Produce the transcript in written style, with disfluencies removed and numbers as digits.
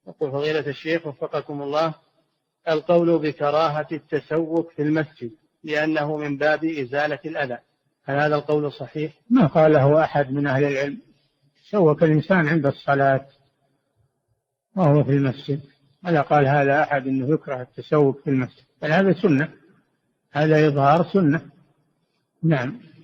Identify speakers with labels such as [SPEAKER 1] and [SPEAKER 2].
[SPEAKER 1] يقول فضيلة الشيخ وفقكم الله، القول بكراهة التسوق في المسجد لأنه من باب إزالة الأذى، هل هذا القول صحيح؟
[SPEAKER 2] ما قاله أحد من أهل العلم. تسوق الإنسان عند الصلاة وهو في المسجد، ولا قال هذا أحد أنه يكره التسوق في المسجد، بل هذا سنة، هذا إظهار سنة. نعم.